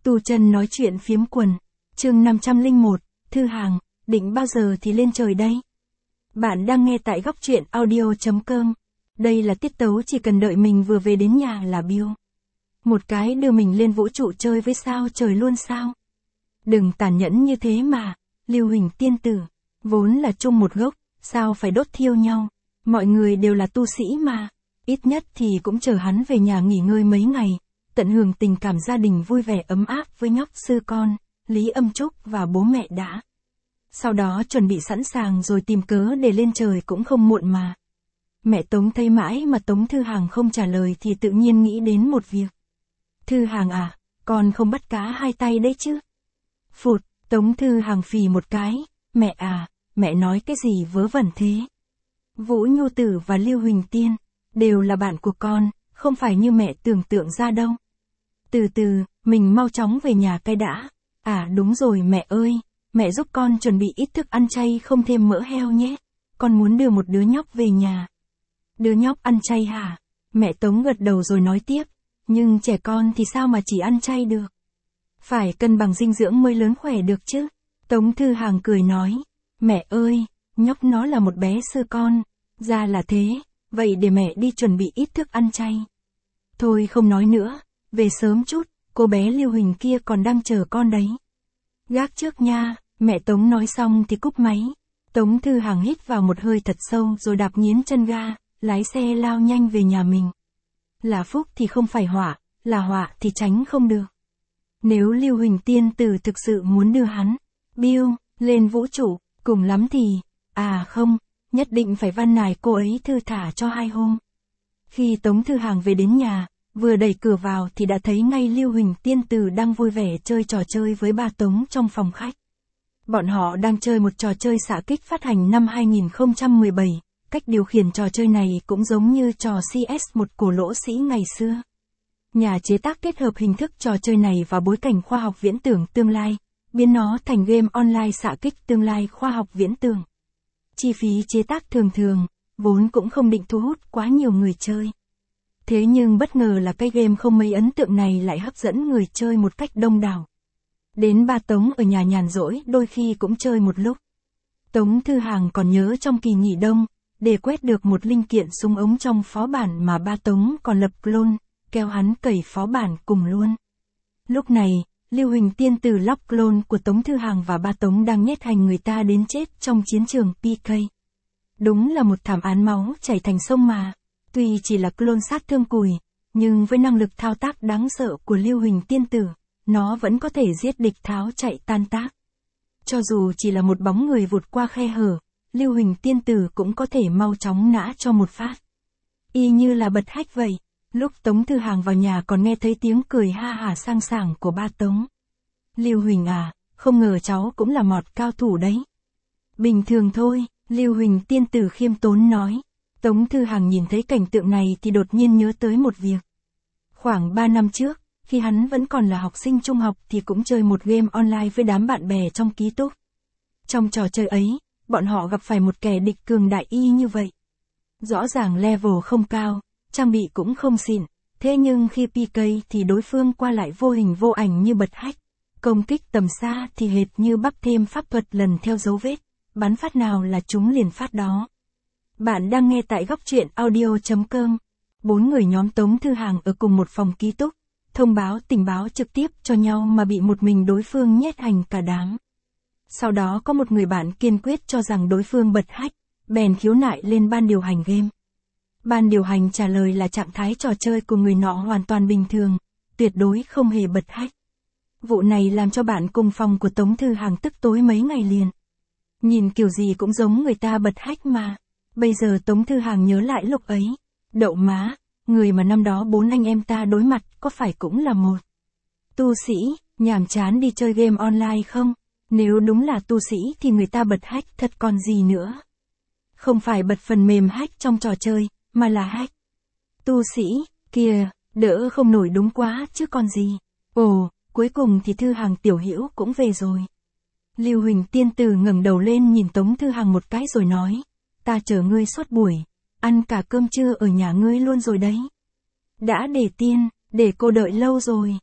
Tu chân nói chuyện phiếm quần. Chương 501, Thư Hàng, định bao giờ thì lên trời đây? Bạn đang nghe tại góc truyện audio.com. Đây là tiết tấu chỉ cần đợi mình vừa về đến nhà là Bill. Một cái đưa mình lên vũ trụ chơi với sao trời luôn sao? Đừng tàn nhẫn như thế mà, Lưu Huỳnh tiên tử. Vốn là chung một gốc, sao phải đốt thiêu nhau? Mọi người đều là tu sĩ mà. Ít nhất thì cũng chờ hắn về nhà nghỉ ngơi mấy ngày, tận hưởng tình cảm gia đình vui vẻ ấm áp với nhóc sư con, Lý Âm Trúc và bố mẹ đã. Sau đó chuẩn bị sẵn sàng rồi tìm cớ để lên trời cũng không muộn mà. Mẹ Tống thấy mãi mà Tống Thư Hàng không trả lời thì tự nhiên nghĩ đến một việc. Thư Hàng à, con không bắt cá hai tay đấy chứ? Phụt, Tống Thư Hàng phì một cái, mẹ à, mẹ nói cái gì vớ vẩn thế? Vũ Nhu Tử và Lưu Huỳnh Tiên, đều là bạn của con, không phải như mẹ tưởng tượng ra đâu. Từ từ, mình mau chóng về nhà cái đã. À đúng rồi mẹ ơi, mẹ giúp con chuẩn bị ít thức ăn chay không thêm mỡ heo nhé. Con muốn đưa một đứa nhóc về nhà. Đứa nhóc ăn chay hả? Mẹ Tống gật đầu rồi nói tiếp. Nhưng trẻ con thì sao mà chỉ ăn chay được? Phải cân bằng dinh dưỡng mới lớn khỏe được chứ. Tống Thư Hàng cười nói. Mẹ ơi, nhóc nó là một bé sư con. Ra là thế, vậy để mẹ đi chuẩn bị ít thức ăn chay. Thôi không nói nữa, về sớm chút, cô bé Lưu Huỳnh kia còn đang chờ con đấy. Gác trước nha, mẹ Tống nói xong thì cúp máy. Tống Thư Hàng hít vào một hơi thật sâu rồi đạp nghiến chân ga, lái xe lao nhanh về nhà mình. Là phúc thì không phải họa, là họa thì tránh không được. Nếu Lưu Huỳnh tiên tử thực sự muốn đưa hắn, Bill, lên vũ trụ, cùng lắm thì, à không, nhất định phải van nài cô ấy thư thả cho 2 hôm. Khi Tống Thư Hàng về đến nhà, vừa đẩy cửa vào thì đã thấy ngay Lưu Huỳnh tiên tử đang vui vẻ chơi trò chơi với ba Tống trong phòng khách. Bọn họ đang chơi một trò chơi xạ kích phát hành năm 2017, cách điều khiển trò chơi này cũng giống như trò CS1 của Lỗ Sĩ ngày xưa. Nhà chế tác kết hợp hình thức trò chơi này và bối cảnh khoa học viễn tưởng tương lai, biến nó thành game online xạ kích tương lai khoa học viễn tưởng. Chi phí chế tác thường, vốn cũng không định thu hút quá nhiều người chơi. Thế nhưng bất ngờ là cái game không mấy ấn tượng này lại hấp dẫn người chơi một cách đông đảo. Đến ba Tống ở nhà nhàn rỗi đôi khi cũng chơi một lúc. Tống Thư Hàng còn nhớ trong kỳ nghỉ đông, để quét được một linh kiện súng ống trong phó bản mà ba Tống còn lập clone, kéo hắn cẩy phó bản cùng luôn. Lúc này, Lưu Huỳnh tiên tử lóc clone của Tống Thư Hàng và ba Tống đang nhét hành người ta đến chết trong chiến trường PK. Đúng là một thảm án máu chảy thành sông mà. Tuy chỉ là clone sát thương cùi, nhưng với năng lực thao tác đáng sợ của Lưu Huỳnh tiên tử, nó vẫn có thể giết địch tháo chạy tan tác. Cho dù chỉ là một bóng người vụt qua khe hở, Lưu Huỳnh tiên tử cũng có thể mau chóng nã cho một phát. Y như là bật hách vậy. Lúc Tống Thư Hàng vào nhà còn nghe thấy tiếng cười ha hả sang sảng của ba Tống. Lưu Huỳnh à, không ngờ cháu cũng là mọt cao thủ đấy. Bình thường thôi, Lưu Huỳnh tiên tử khiêm tốn nói. Tống Thư Hàng nhìn thấy cảnh tượng này thì đột nhiên nhớ tới một việc. Khoảng 3 năm trước, khi hắn vẫn còn là học sinh trung học thì cũng chơi một game online với đám bạn bè trong ký túc. Trong trò chơi ấy, bọn họ gặp phải một kẻ địch cường đại y như vậy. Rõ ràng level không cao, trang bị cũng không xịn, thế nhưng khi PK thì đối phương qua lại vô hình vô ảnh như bật hách. Công kích tầm xa thì hệt như bắp thêm pháp thuật lần theo dấu vết, bắn phát nào là chúng liền phát đó. Bạn đang nghe tại góc truyện audio.com. 4 người nhóm Tống Thư Hàng ở cùng một phòng ký túc, thông báo tình báo trực tiếp cho nhau mà bị một mình đối phương nhét hành cả đám. Sau đó có một người bạn kiên quyết cho rằng đối phương bật hách, bèn khiếu nại lên ban điều hành game. Ban điều hành trả lời là trạng thái trò chơi của người nọ hoàn toàn bình thường, tuyệt đối không hề bật hách. Vụ này làm cho bạn cùng phòng của Tống Thư Hàng tức tối mấy ngày liền. Nhìn kiểu gì cũng giống người ta bật hách mà. Bây giờ Tống Thư Hàng nhớ lại lúc ấy. Đậu má, người mà năm đó 4 anh em ta đối mặt có phải cũng là một tu sĩ, nhàm chán đi chơi game online không? Nếu đúng là tu sĩ thì người ta bật hack thật còn gì nữa. Không phải bật phần mềm hack trong trò chơi, mà là hack. Tu sĩ, kìa, đỡ không nổi đúng quá chứ còn gì. Ồ, cuối cùng thì Thư Hàng tiểu hữu cũng về rồi. Lưu Huỳnh tiên tử ngẩng đầu lên nhìn Tống Thư Hàng một cái rồi nói. Ta chờ ngươi suốt buổi, ăn cả cơm trưa ở nhà ngươi luôn rồi đấy. Đã để tiên, để cô đợi lâu rồi.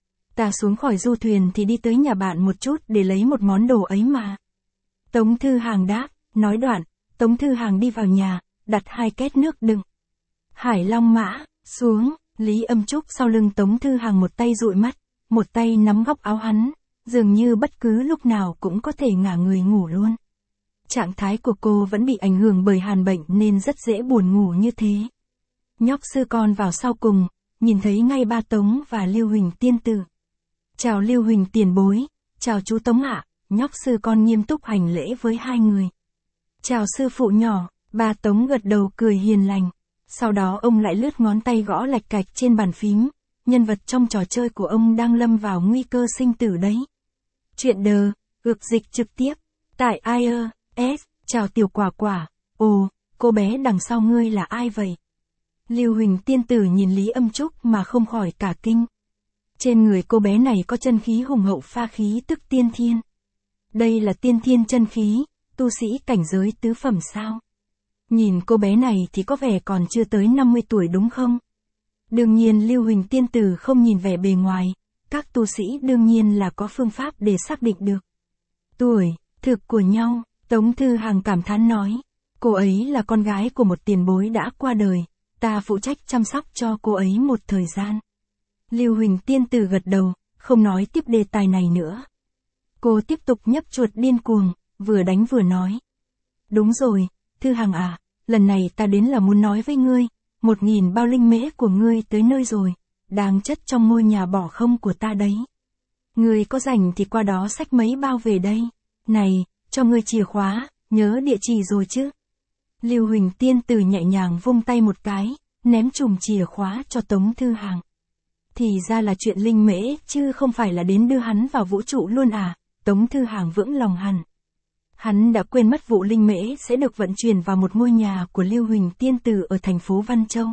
Ta xuống khỏi du thuyền thì đi tới nhà bạn một chút để lấy một món đồ ấy mà. Tống Thư Hàng đáp, nói đoạn, Tống Thư Hàng đi vào nhà, đặt 2 két nước đựng Hải Long Mã xuống, Lý Âm Trúc sau lưng Tống Thư Hàng một tay dụi mắt, một tay nắm góc áo hắn, dường như bất cứ lúc nào cũng có thể ngả người ngủ luôn. Trạng thái của cô vẫn bị ảnh hưởng bởi hàn bệnh nên rất dễ buồn ngủ như thế. Nhóc sư con vào sau cùng, nhìn thấy ngay ba Tống và Lưu Huỳnh tiên tử. Chào Lưu Huỳnh tiền bối, chào chú Tống ạ, nhóc sư con nghiêm túc hành lễ với hai người. Chào sư phụ nhỏ, ba Tống gật đầu cười hiền lành. Sau đó ông lại lướt ngón tay gõ lạch cạch trên bàn phím, nhân vật trong trò chơi của ông đang lâm vào nguy cơ sinh tử đấy. Chuyện đờ, ược dịch trực tiếp, tại iOS, chào tiểu quả quả, ồ, cô bé đằng sau ngươi là ai vậy? Lưu Huỳnh tiên tử nhìn Lý Âm Trúc mà không khỏi cả kinh. Trên người cô bé này có chân khí hùng hậu pha khí tức tiên thiên. Đây là tiên thiên chân khí, tu sĩ cảnh giới tứ phẩm sao? Nhìn cô bé này thì có vẻ còn chưa tới 50 tuổi đúng không? Đương nhiên Lưu Huỳnh tiên tử không nhìn vẻ bề ngoài, các tu sĩ đương nhiên là có phương pháp để xác định được tuổi thực của nhau. Tống Thư Hàng cảm thán nói, cô ấy là con gái của một tiền bối đã qua đời, ta phụ trách chăm sóc cho cô ấy một thời gian. Lưu Huỳnh tiên tử gật đầu, không nói tiếp đề tài này nữa. Cô tiếp tục nhấp chuột điên cuồng, vừa đánh vừa nói. Đúng rồi, Thư Hàng à, lần này ta đến là muốn nói với ngươi, 1000 bao linh mễ của ngươi tới nơi rồi, đang chất trong ngôi nhà bỏ không của ta đấy. Ngươi có rảnh thì qua đó xách mấy bao về đây. Này, cho ngươi chìa khóa, nhớ địa chỉ rồi chứ. Lưu Huỳnh tiên tử nhẹ nhàng vung tay một cái, ném chùm chìa khóa cho Tống Thư Hàng. Thì ra là chuyện linh mễ chứ không phải là đến đưa hắn vào vũ trụ luôn à, Tống Thư Hàng vững lòng hẳn. Hắn đã quên mất vụ linh mễ sẽ được vận chuyển vào một ngôi nhà của Lưu Huỳnh tiên tử ở thành phố Văn Châu.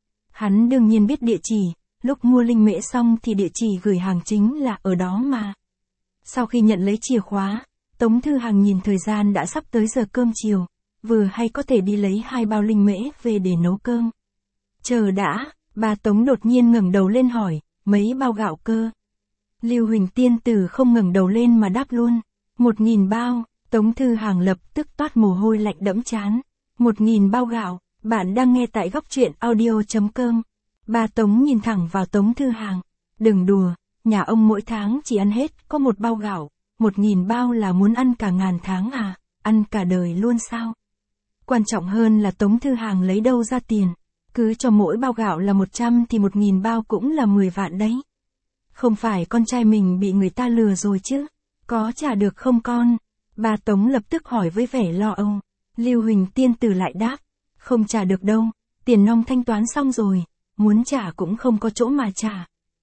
Hắn đương nhiên biết địa chỉ, lúc mua linh mễ xong thì địa chỉ gửi hàng chính là ở đó mà. Sau khi nhận lấy chìa khóa, Tống Thư Hàng nhìn thời gian đã sắp tới giờ cơm chiều, vừa hay có thể đi lấy 2 bao linh mễ về để nấu cơm. Chờ đã, bà Tống đột nhiên ngẩng đầu lên hỏi, mấy bao gạo cơ? Lưu Huỳnh tiên tử không ngẩng đầu lên mà đáp luôn, 1000 bao. Tống Thư Hàng lập tức toát mồ hôi lạnh đẫm trán. 1000 bao gạo, bạn đang nghe tại góc truyện audio.com. Bà Tống nhìn thẳng vào Tống Thư Hàng. Đừng đùa, nhà ông mỗi tháng chỉ ăn hết có 1 bao gạo, 1000 bao là muốn ăn cả ngàn tháng à, ăn cả đời luôn sao? Quan trọng hơn là Tống Thư Hàng lấy đâu ra tiền, cứ cho mỗi bao gạo là 100 thì 1000 bao cũng là 10 vạn đấy. Không phải con trai mình bị người ta lừa rồi chứ, có trả được không con? Bà Tống lập tức hỏi với vẻ lo âu. Lưu Huỳnh tiên tử lại đáp, không trả được đâu, tiền nong thanh toán xong rồi, muốn trả cũng không có chỗ mà trả.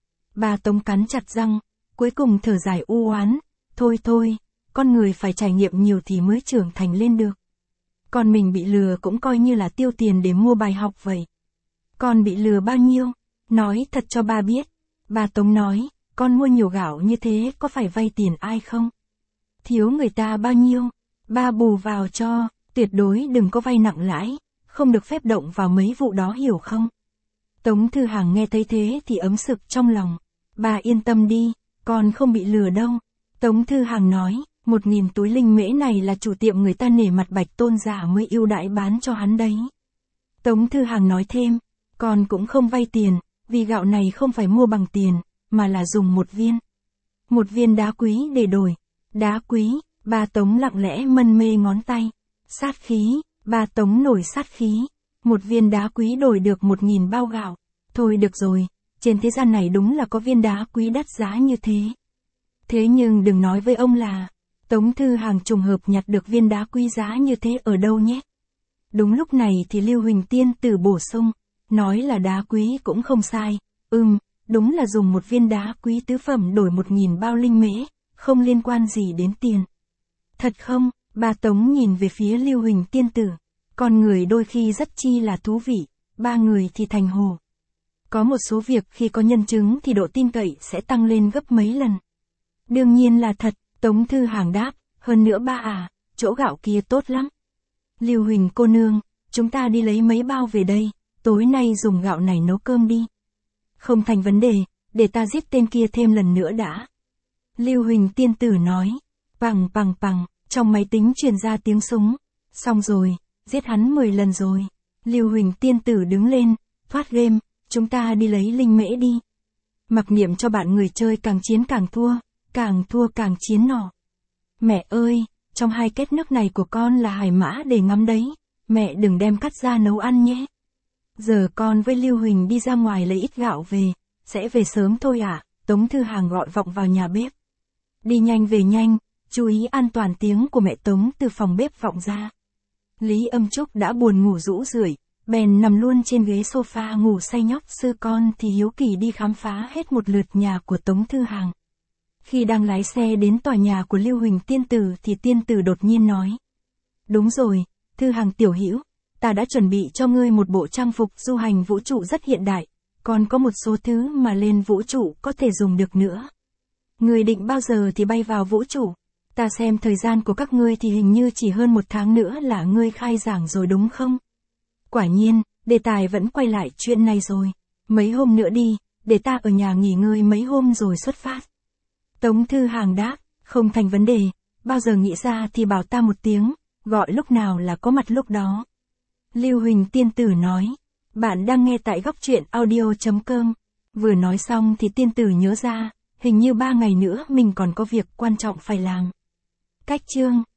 Bà Tống cắn chặt răng, cuối cùng thở dài u oán, thôi, con người phải trải nghiệm nhiều thì mới trưởng thành lên được. Con mình bị lừa cũng coi như là tiêu tiền để mua bài học vậy. Con bị lừa bao nhiêu? Nói thật cho ba biết. Bà Tống nói, con mua nhiều gạo như thế có phải vay tiền ai không? Thiếu người ta bao nhiêu, ba bù vào cho, tuyệt đối đừng có vay nặng lãi, không được phép động vào mấy vụ đó hiểu không? Tống Thư Hàng nghe thấy thế thì ấm sực trong lòng, bà yên tâm đi, con không bị lừa đâu. Tống Thư Hàng nói, 1000 túi linh mễ này là chủ tiệm người ta nể mặt Bạch Tôn giả mới ưu đãi bán cho hắn đấy. Tống Thư Hàng nói thêm, con cũng không vay tiền, vì gạo này không phải mua bằng tiền, mà là dùng một viên đá quý để đổi. Đá quý, bà Tống lặng lẽ mân mê ngón tay. Sát khí, bà Tống nổi sát khí. 1 viên đá quý đổi được 1000 bao gạo. Thôi được rồi, trên thế gian này đúng là có viên đá quý đắt giá như thế. Thế nhưng đừng nói với ông là, Tống Thư Hàng trùng hợp nhặt được viên đá quý giá như thế ở đâu nhé. Đúng lúc này thì Lưu Huỳnh tiên tử bổ sung, nói là đá quý cũng không sai. Đúng là dùng 1 viên đá quý tứ phẩm đổi 1000 bao linh mễ. Không liên quan gì đến tiền. Thật không? Bà Tống nhìn về phía Lưu Huỳnh tiên tử. Con người đôi khi rất chi là thú vị, 3 người thì thành hồ. Có một số việc khi có nhân chứng thì độ tin cậy sẽ tăng lên gấp mấy lần. Đương nhiên là thật, Tống Thư Hàng đáp, hơn nữa ba à, chỗ gạo kia tốt lắm. Lưu Huỳnh cô nương, chúng ta đi lấy mấy bao về đây, tối nay dùng gạo này nấu cơm đi. Không thành vấn đề, để ta giết tên kia thêm lần nữa đã. Lưu Huỳnh tiên tử nói. Pằng pằng pằng, trong máy tính truyền ra tiếng súng. Xong rồi, giết hắn 10 lần rồi. Lưu Huỳnh tiên tử đứng lên, thoát game, chúng ta đi lấy linh mễ đi. Mặc niệm cho bạn người chơi càng chiến càng thua càng chiến nọ. Mẹ ơi, trong 2 két nước này của con là hải mã để ngắm đấy, mẹ đừng đem cắt ra nấu ăn nhé. Giờ con với Lưu Huỳnh đi ra ngoài lấy ít gạo về, sẽ về sớm thôi ạ. Tống Thư Hàng gọi vọng vào nhà bếp. Đi nhanh về nhanh, chú ý an toàn, tiếng của mẹ Tống từ phòng bếp vọng ra. Lý Âm Trúc đã buồn ngủ rũ rượi, bèn nằm luôn trên ghế sofa ngủ say. Nhóc sư con thì hiếu kỳ đi khám phá hết một lượt nhà của Tống Thư Hàng. Khi đang lái xe đến tòa nhà của Lưu Huỳnh tiên tử thì tiên tử đột nhiên nói. Đúng rồi, Thư Hàng tiểu hữu, ta đã chuẩn bị cho ngươi một bộ trang phục du hành vũ trụ rất hiện đại, còn có một số thứ mà lên vũ trụ có thể dùng được nữa. Ngươi định bao giờ thì bay vào vũ trụ? Ta xem thời gian của các ngươi thì hình như chỉ hơn 1 tháng nữa là ngươi khai giảng rồi đúng không? Quả nhiên, đề tài vẫn quay lại chuyện này rồi. Mấy hôm nữa đi, để ta ở nhà nghỉ ngơi mấy hôm rồi xuất phát. Tống Thư Hàng đáp, không thành vấn đề, bao giờ nghĩ ra thì bảo ta một tiếng, gọi lúc nào là có mặt lúc đó. Lưu Huỳnh tiên tử nói, bạn đang nghe tại góc truyện audio.com. Vừa nói xong thì tiên tử nhớ ra, hình như 3 ngày nữa mình còn có việc quan trọng phải làm. Cách chương